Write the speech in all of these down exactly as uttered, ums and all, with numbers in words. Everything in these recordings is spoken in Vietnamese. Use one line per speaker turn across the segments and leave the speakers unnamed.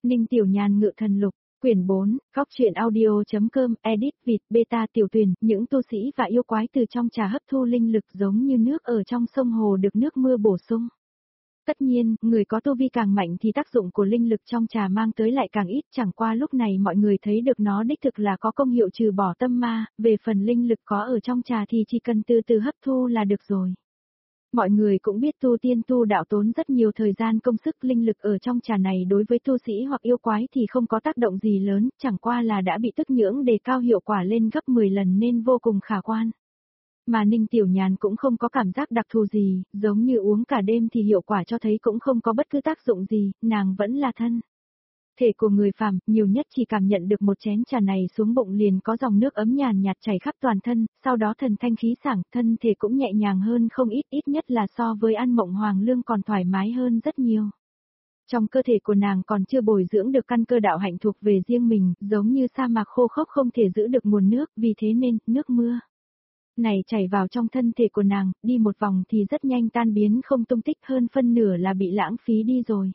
Ninh Tiểu Nhàn ngự thần lục, quyển bốn, góc truyện audio.com, edit Vịt Beta Tiểu Tuyền, những tu sĩ và yêu quái từ trong trà hấp thu linh lực giống như nước ở trong sông hồ được nước mưa bổ sung. Tất nhiên, người có tu vi càng mạnh thì tác dụng của linh lực trong trà mang tới lại càng ít, chẳng qua lúc này mọi người thấy được nó đích thực là có công hiệu trừ bỏ tâm ma, về phần linh lực có ở trong trà thì chỉ cần từ từ hấp thu là được rồi. Mọi người cũng biết tu tiên tu đạo tốn rất nhiều thời gian công sức, linh lực ở trong trà này đối với tu sĩ hoặc yêu quái thì không có tác động gì lớn, chẳng qua là đã bị tức nhưỡng đề cao hiệu quả lên gấp mười lần nên vô cùng khả quan. Mà Ninh Tiểu Nhàn cũng không có cảm giác đặc thù gì, giống như uống cả đêm thì hiệu quả cho thấy cũng không có bất cứ tác dụng gì, nàng vẫn là thân thể của người phàm, nhiều nhất chỉ cảm nhận được một chén trà này xuống bụng liền có dòng nước ấm nhàn nhạt chảy khắp toàn thân, sau đó thần thanh khí sảng, thân thể cũng nhẹ nhàng hơn không ít, ít nhất là so với ăn mộng hoàng lương còn thoải mái hơn rất nhiều. Trong cơ thể của nàng còn chưa bồi dưỡng được căn cơ đạo hạnh thuộc về riêng mình, giống như sa mạc khô khốc không thể giữ được nguồn nước, vì thế nên, nước mưa này chảy vào trong thân thể của nàng, đi một vòng thì rất nhanh tan biến không tung tích, hơn phân nửa là bị lãng phí đi rồi.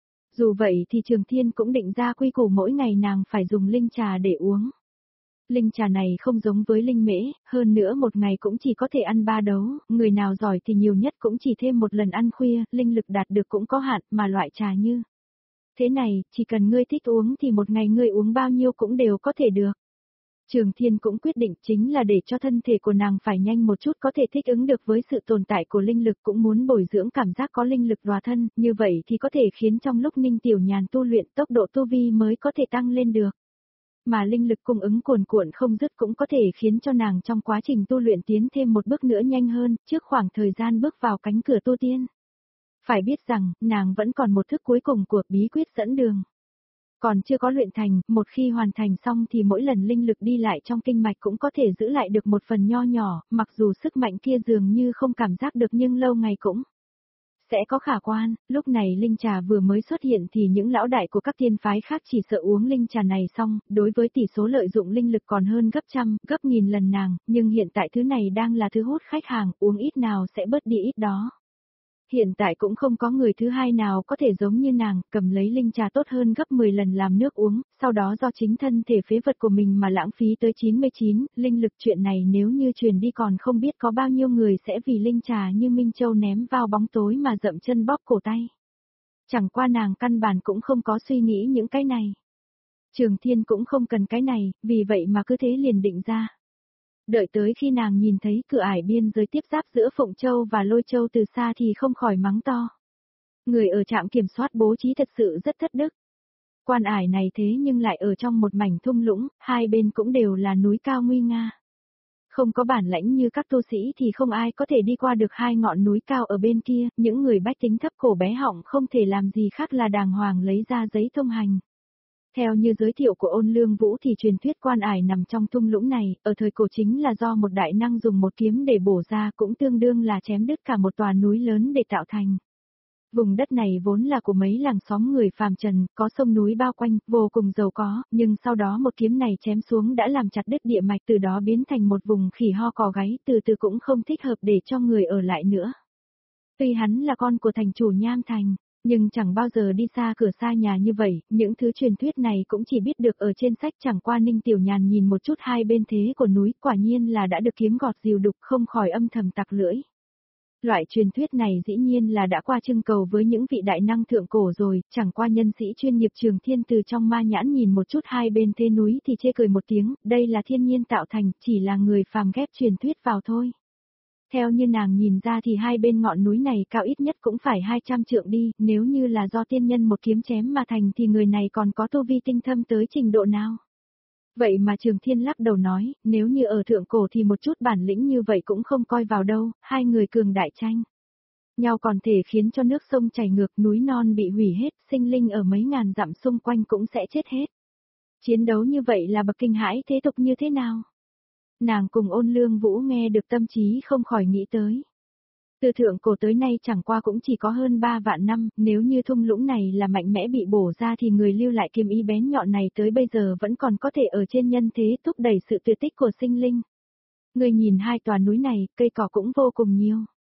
Dù vậy thì Trường Thiên cũng định ra quy củ mỗi ngày nàng phải dùng linh trà để uống. Linh trà này không giống với linh mễ, hơn nữa một ngày cũng chỉ có thể ăn ba đấu, người nào giỏi thì nhiều nhất cũng chỉ thêm một lần ăn khuya, linh lực đạt được cũng có hạn, mà loại trà như thế này, chỉ cần ngươi thích uống thì một ngày ngươi uống bao nhiêu cũng đều có thể được. Trường Thiên cũng quyết định chính là để cho thân thể của nàng phải nhanh một chút có thể thích ứng được với sự tồn tại của linh lực, cũng muốn bồi dưỡng cảm giác có linh lực hòa thân, như vậy thì có thể khiến trong lúc Ninh Tiểu Nhàn tu luyện tốc độ tu vi mới có thể tăng lên được. Mà linh lực cung ứng cuồn cuộn không dứt cũng có thể khiến cho nàng trong quá trình tu luyện tiến thêm một bước nữa nhanh hơn, trước khoảng thời gian bước vào cánh cửa tu tiên. Phải biết rằng, nàng vẫn còn một thức cuối cùng của bí quyết dẫn đường. Còn chưa có luyện thành, một khi hoàn thành xong thì mỗi lần linh lực đi lại trong kinh mạch cũng có thể giữ lại được một phần nho nhỏ, mặc dù sức mạnh kia dường như không cảm giác được nhưng lâu ngày cũng sẽ có khả quan. Lúc này linh trà vừa mới xuất hiện thì những lão đại của các tiên phái khác chỉ sợ uống linh trà này xong, đối với tỷ số lợi dụng linh lực còn hơn gấp trăm, gấp nghìn lần nàng, nhưng hiện tại thứ này đang là thứ hút khách hàng, uống ít nào sẽ bớt đi ít đó. Hiện tại cũng không có người thứ hai nào có thể giống như nàng, cầm lấy linh trà tốt hơn gấp mười lần làm nước uống, sau đó do chính thân thể phế vật của mình mà lãng phí tới chín mươi chín, linh lực chuyện này nếu như truyền đi còn không biết có bao nhiêu người sẽ vì linh trà như Minh Châu ném vào bóng tối mà dậm chân bóp cổ tay. Chẳng qua nàng căn bản cũng không có suy nghĩ những cái này. Trường Thiên cũng không cần cái này, vì vậy mà cứ thế liền định ra. Đợi tới khi nàng nhìn thấy cửa ải biên giới tiếp giáp giữa Phụng Châu và Lôi Châu từ xa thì không khỏi mắng to. Người ở trạm kiểm soát bố trí thật sự rất thất đức. Quan ải này thế nhưng lại ở trong một mảnh thung lũng, hai bên cũng đều là núi cao nguy nga. Không có bản lãnh như các tu sĩ thì không ai có thể đi qua được hai ngọn núi cao ở bên kia, những người bách tính thấp cổ bé họng không thể làm gì khác là đàng hoàng lấy ra giấy thông hành. Theo như giới thiệu của Ôn Lương Vũ thì truyền thuyết quan ải nằm trong thung lũng này, ở thời cổ chính là do một đại năng dùng một kiếm để bổ ra, cũng tương đương là chém đứt cả một tòa núi lớn để tạo thành. Vùng đất này vốn là của mấy làng xóm người phàm trần, có sông núi bao quanh, vô cùng giàu có, nhưng sau đó một kiếm này chém xuống đã làm chặt đứt địa mạch, từ đó biến thành một vùng khỉ ho cò gáy, từ từ cũng không thích hợp để cho người ở lại nữa. Tuy hắn là con của thành chủ Nham Thành, nhưng chẳng bao giờ đi xa cửa xa nhà như vậy, những thứ truyền thuyết này cũng chỉ biết được ở trên sách, chẳng qua Ninh Tiểu Nhàn nhìn một chút hai bên thế của núi, quả nhiên là đã được kiếm gọt dìu đục, không khỏi âm thầm tặc lưỡi. Loại truyền thuyết này dĩ nhiên là đã qua trưng cầu với những vị đại năng thượng cổ rồi, chẳng qua nhân sĩ chuyên nghiệp Trường Thiên từ trong ma nhãn nhìn một chút hai bên thế núi thì chê cười một tiếng, đây là thiên nhiên tạo thành, chỉ là người phàm ghép truyền thuyết vào thôi. Theo như nàng nhìn ra thì hai bên ngọn núi này cao ít nhất cũng phải hai trăm trượng đi, nếu như là do tiên nhân một kiếm chém mà thành thì người này còn có tu vi tinh thâm tới trình độ nào. Vậy mà Trường Thiên lắc đầu nói, nếu như ở thượng cổ thì một chút bản lĩnh như vậy cũng không coi vào đâu, hai người cường đại tranh nhau còn thể khiến cho nước sông chảy ngược, núi non bị hủy hết, sinh linh ở mấy ngàn dặm xung quanh cũng sẽ chết hết. Chiến đấu như vậy là bậc kinh hãi thế tục như thế nào? Nàng cùng Ôn Lương Vũ nghe được tâm trí không khỏi nghĩ tới. Từ thượng cổ tới nay chẳng qua cũng chỉ có hơn ba vạn năm, nếu như thung lũng này là mạnh mẽ bị bổ ra thì người lưu lại kiếm ý bén nhọn này tới bây giờ vẫn còn có thể ở trên nhân thế thúc đẩy sự tuyệt tích của sinh linh. Người nhìn hai tòa núi này, cây cỏ cũng vô cùng nhiều.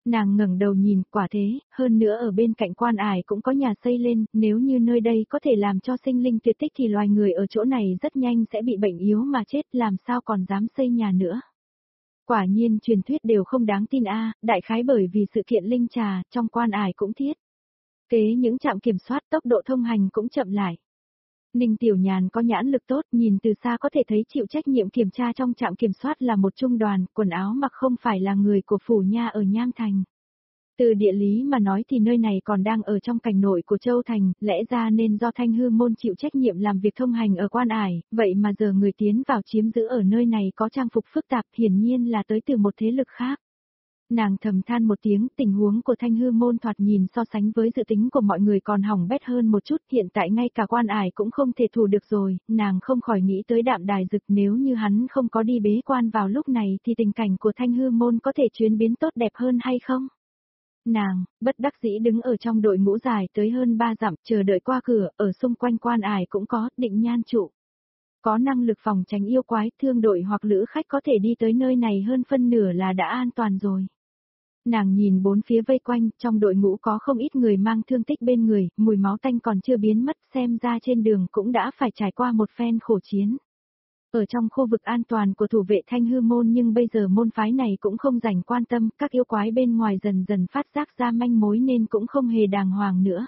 Nàng ngẩng đầu nhìn, quả thế, hơn nữa ở bên cạnh quan ải cũng có nhà xây lên, nếu như nơi đây có thể làm cho sinh linh tuyệt tích thì loài người ở chỗ này rất nhanh sẽ bị bệnh yếu mà chết, làm sao còn dám xây nhà nữa. Quả nhiên truyền thuyết đều không đáng tin a, đại khái bởi vì sự kiện linh trà, trong quan ải cũng thiết. Kế những trạm kiểm soát tốc độ thông hành cũng chậm lại. Ninh Tiểu Nhàn có nhãn lực tốt, nhìn từ xa có thể thấy chịu trách nhiệm kiểm tra trong trạm kiểm soát là một trung đoàn, quần áo mặc không phải là người của phủ nha ở Nham Thành. Từ địa lý mà nói thì nơi này còn đang ở trong cảnh nội của Châu Thành, lẽ ra nên do Thanh Hư Môn chịu trách nhiệm làm việc thông hành ở quan ải, vậy mà giờ người tiến vào chiếm giữ ở nơi này có trang phục phức tạp, hiển nhiên là tới từ một thế lực khác. Nàng thầm than một tiếng, tình huống của Thanh Hư Môn thoạt nhìn so sánh với dự tính của mọi người còn hỏng bét hơn một chút, hiện tại ngay cả quan ải cũng không thể thủ được rồi, nàng không khỏi nghĩ tới Đạm Đài Dực, nếu như hắn không có đi bế quan vào lúc này thì tình cảnh của Thanh Hư Môn có thể chuyển biến tốt đẹp hơn hay không? Nàng, bất đắc dĩ đứng ở trong đội ngũ dài tới hơn ba dặm, chờ đợi qua cửa, ở xung quanh quan ải cũng có, định nhan trụ. Có năng lực phòng tránh yêu quái, thương đội hoặc lữ khách có thể đi tới nơi này hơn phân nửa là đã an toàn rồi. Nàng nhìn bốn phía vây quanh, trong đội ngũ có không ít người mang thương tích bên người, mùi máu tanh còn chưa biến mất, xem ra trên đường cũng đã phải trải qua một phen khổ chiến. Ở trong khu vực an toàn của thủ vệ Thanh Hư Môn, nhưng bây giờ môn phái này cũng không dành quan tâm, các yêu quái bên ngoài dần dần phát giác ra manh mối nên cũng không hề đàng hoàng nữa.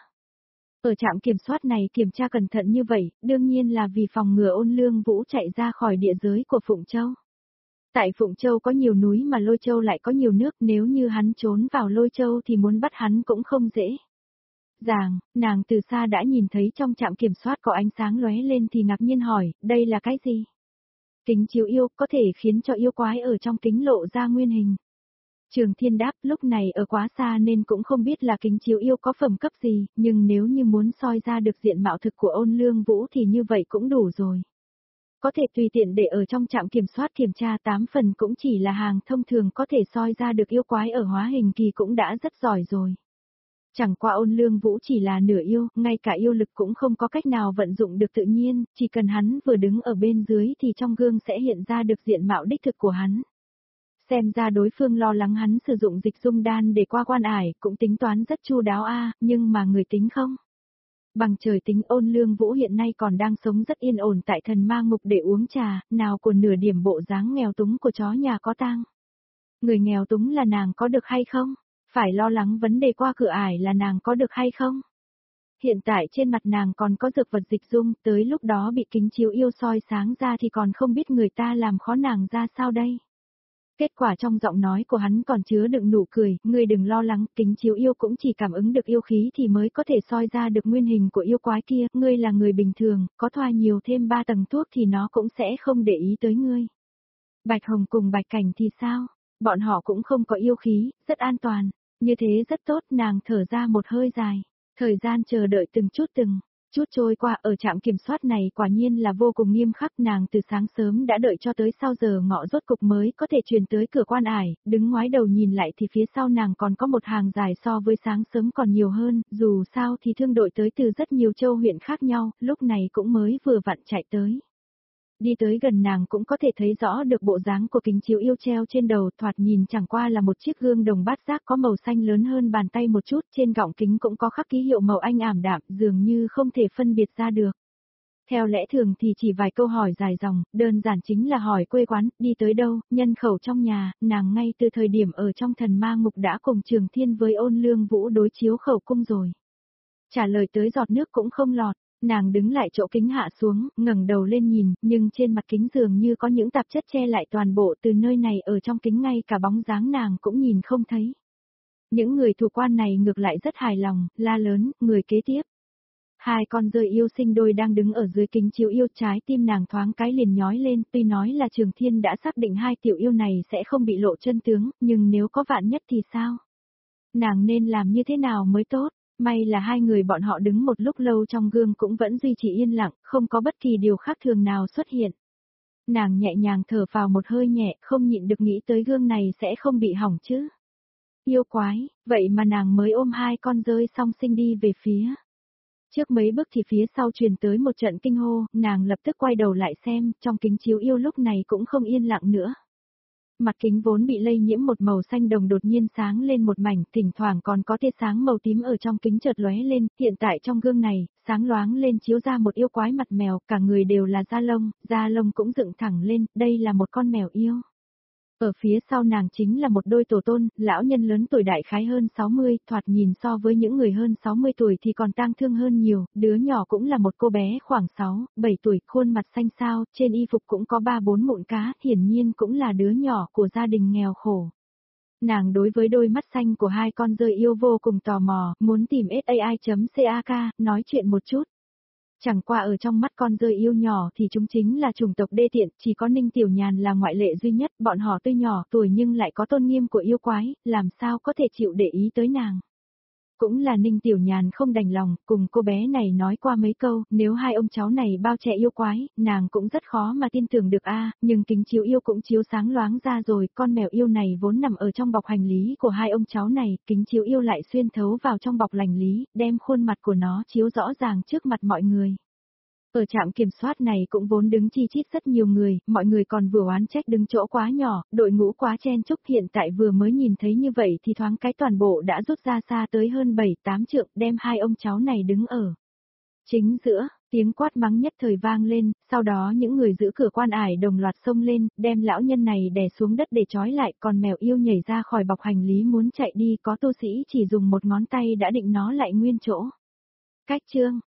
Ở trạm kiểm soát này kiểm tra cẩn thận như vậy, đương nhiên là vì phòng ngừa Ôn Lương Vũ chạy ra khỏi địa giới của Phụng Châu. Tại Phụng Châu có nhiều núi mà Lôi Châu lại có nhiều nước, nếu như hắn trốn vào Lôi Châu thì muốn bắt hắn cũng không dễ. Ràng, nàng từ xa đã nhìn thấy trong trạm kiểm soát có ánh sáng lóe lên thì ngạc nhiên hỏi, đây là cái gì? Kính chiếu yêu có thể khiến cho yêu quái ở trong kính lộ ra nguyên hình. Trường Thiên đáp, lúc này ở quá xa nên cũng không biết là kính chiếu yêu có phẩm cấp gì, nhưng nếu như muốn soi ra được diện mạo thực của Ôn Lương Vũ thì như vậy cũng đủ rồi. Có thể tùy tiện để ở trong trạm kiểm soát kiểm tra tám phần cũng chỉ là hàng thông thường, có thể soi ra được yêu quái ở hóa hình kỳ cũng đã rất giỏi rồi. Chẳng qua Ôn Lương Vũ chỉ là nửa yêu, ngay cả yêu lực cũng không có cách nào vận dụng được tự nhiên, chỉ cần hắn vừa đứng ở bên dưới thì trong gương sẽ hiện ra được diện mạo đích thực của hắn. Xem ra đối phương lo lắng hắn sử dụng dịch dung đan để qua quan ải, cũng tính toán rất chu đáo a, nhưng mà người tính không? Bằng trời tính, Ôn Lương Vũ hiện nay còn đang sống rất yên ổn tại Thần Ma Ngục để uống trà, nào của nửa điểm bộ dáng nghèo túng của chó nhà có tang. Người nghèo túng là nàng có được hay không? Phải lo lắng vấn đề qua cửa ải là nàng có được hay không? Hiện tại trên mặt nàng còn có dược vật dịch dung, tới lúc đó bị kính chiếu yêu soi sáng ra thì còn không biết người ta làm khó nàng ra sao đây. Kết quả trong giọng nói của hắn còn chứa đựng nụ cười, ngươi đừng lo lắng, kính chiếu yêu cũng chỉ cảm ứng được yêu khí thì mới có thể soi ra được nguyên hình của yêu quái kia, ngươi là người bình thường, có thoa nhiều thêm ba tầng thuốc thì nó cũng sẽ không để ý tới ngươi. Bạch Hồng cùng Bạch Cảnh thì sao? Bọn họ cũng không có yêu khí, rất an toàn, như thế rất tốt, nàng thở ra một hơi dài. Thời gian chờ đợi từng chút từng chút trôi qua, ở trạm kiểm soát này quả nhiên là vô cùng nghiêm khắc, nàng từ sáng sớm đã đợi cho tới sau giờ ngọ rốt cục mới có thể truyền tới cửa quan ải, đứng ngoái đầu nhìn lại thì phía sau nàng còn có một hàng dài so với sáng sớm còn nhiều hơn, dù sao thì thương đội tới từ rất nhiều châu huyện khác nhau, lúc này cũng mới vừa vặn chạy tới. Đi tới gần nàng cũng có thể thấy rõ được bộ dáng của kính chiếu yêu treo trên đầu, thoạt nhìn chẳng qua là một chiếc gương đồng bát giác có màu xanh lớn hơn bàn tay một chút, trên gọng kính cũng có khắc ký hiệu màu anh ảm đạm, dường như không thể phân biệt ra được. Theo lẽ thường thì chỉ vài câu hỏi dài dòng, đơn giản chính là hỏi quê quán, đi tới đâu, nhân khẩu trong nhà, nàng ngay từ thời điểm ở trong Thần Ma Ngục đã cùng Trường Thiên với Ôn Lương Vũ đối chiếu khẩu cung rồi. Trả lời tới giọt nước cũng không lọt. Nàng đứng lại chỗ kính hạ xuống, ngẩng đầu lên nhìn, nhưng trên mặt kính dường như có những tạp chất che lại toàn bộ, từ nơi này ở trong kính ngay cả bóng dáng nàng cũng nhìn không thấy. Những người thủ quan này ngược lại rất hài lòng, la lớn, người kế tiếp. Hai con rơi yêu sinh đôi đang đứng ở dưới kính chiếu yêu, trái tim nàng thoáng cái liền nhói lên, tuy nói là Trường Thiên đã xác định hai tiểu yêu này sẽ không bị lộ chân tướng, nhưng nếu có vạn nhất thì sao? Nàng nên làm như thế nào mới tốt? May là hai người bọn họ đứng một lúc lâu trong gương cũng vẫn duy trì yên lặng, không có bất kỳ điều khác thường nào xuất hiện. Nàng nhẹ nhàng thở vào một hơi nhẹ, không nhịn được nghĩ tới gương này sẽ không bị hỏng chứ. Yêu quái, vậy mà nàng mới ôm hai con rơi song sinh đi về phía. Trước mấy bước thì phía sau truyền tới một trận kinh hô, nàng lập tức quay đầu lại xem, trong kính chiếu yêu lúc này cũng không yên lặng nữa. Mặt kính vốn bị lây nhiễm một màu xanh đồng đột nhiên sáng lên một mảnh, thỉnh thoảng còn có tia sáng màu tím ở trong kính chợt lóe lên, hiện tại trong gương này, sáng loáng lên chiếu ra một yêu quái mặt mèo, cả người đều là da lông, da lông cũng dựng thẳng lên, đây là một con mèo yêu. Ở phía sau nàng chính là một đôi tổ tôn, lão nhân lớn tuổi đại khái hơn sáu mươi, thoạt nhìn so với những người hơn sáu mươi tuổi thì còn tang thương hơn nhiều, đứa nhỏ cũng là một cô bé khoảng sáu, bảy tuổi, khuôn mặt xanh xao, trên y phục cũng có ba bốn mụn cá, hiển nhiên cũng là đứa nhỏ của gia đình nghèo khổ. Nàng đối với đôi mắt xanh của hai con dơi yêu vô cùng tò mò, muốn tìm sai.cak, nói chuyện một chút. Chẳng qua ở trong mắt con dơi yêu nhỏ thì chúng chính là chủng tộc đê tiện, chỉ có Ninh Tiểu Nhàn là ngoại lệ duy nhất, bọn họ tuy nhỏ tuổi nhưng lại có tôn nghiêm của yêu quái, làm sao có thể chịu để ý tới nàng. Cũng là Ninh Tiểu Nhàn không đành lòng, cùng cô bé này nói qua mấy câu, nếu hai ông cháu này bao che yêu quái, nàng cũng rất khó mà tin tưởng được a, nhưng kính chiếu yêu cũng chiếu sáng loáng ra rồi, con mèo yêu này vốn nằm ở trong bọc hành lý của hai ông cháu này, kính chiếu yêu lại xuyên thấu vào trong bọc hành lý, đem khuôn mặt của nó chiếu rõ ràng trước mặt mọi người. Ở trạm kiểm soát này cũng vốn đứng chi chít rất nhiều người, mọi người còn vừa oán trách đứng chỗ quá nhỏ, đội ngũ quá chen chúc, hiện tại vừa mới nhìn thấy như vậy thì thoáng cái toàn bộ đã rút ra xa tới hơn bảy tám trượng, đem hai ông cháu này đứng ở chính giữa, tiếng quát mắng nhất thời vang lên, sau đó những người giữ cửa quan ải đồng loạt xông lên, đem lão nhân này đè xuống đất để trói lại, còn mèo yêu nhảy ra khỏi bọc hành lý muốn chạy đi, có tu sĩ chỉ dùng một ngón tay đã định nó lại nguyên chỗ. Cách chương